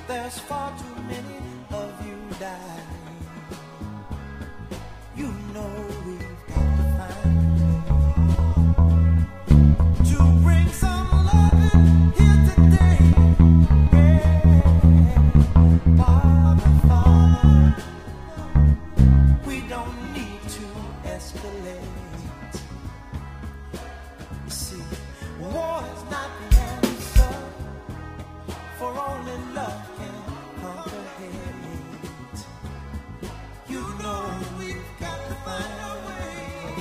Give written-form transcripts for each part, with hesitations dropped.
There's far too many of you dying. You know we've got to find a way to bring some loving here today. Yeah, Father, Father, we don't need to escalate. You see, war is not the answer, for only love can conquer hate. You know we've got to find a way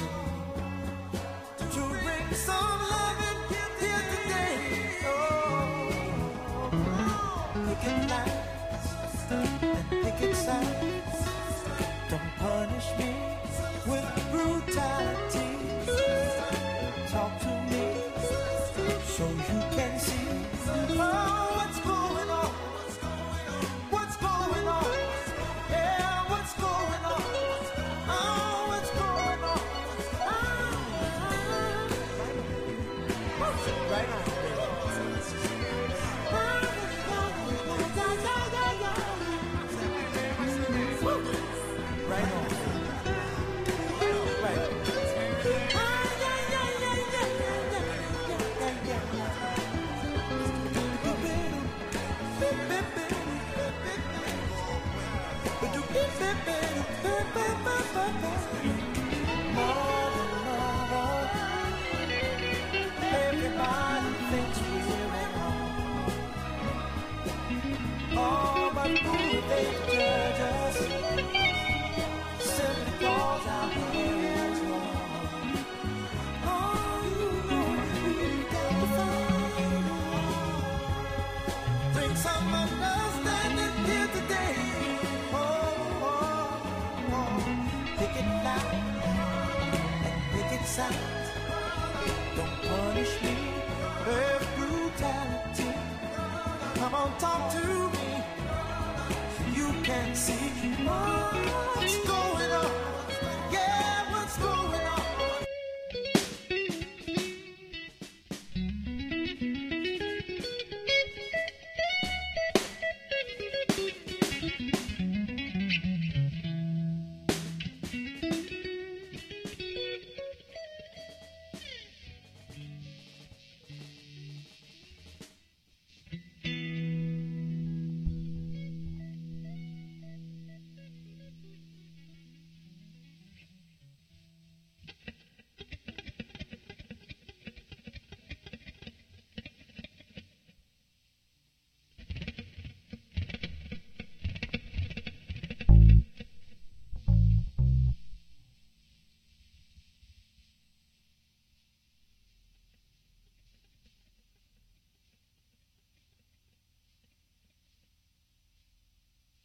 to bring some love in here today. Oh, picket lines and picket signs. Don't punish me with brutality. Talk to me so you can see. Oh, what's going on? What's going on? Yeah, what's going on? Oh, what's going on? Right on, right on. Right. Everybody thinks we're at home. Oh, but who they judge us simply cause our hair is long. Oh, you know we've got to find. Bring some understanding here today. Oh, pick it loud and pick it sound. Don't punish me with brutality. Come on, talk to me. You can see what's going on. Yeah.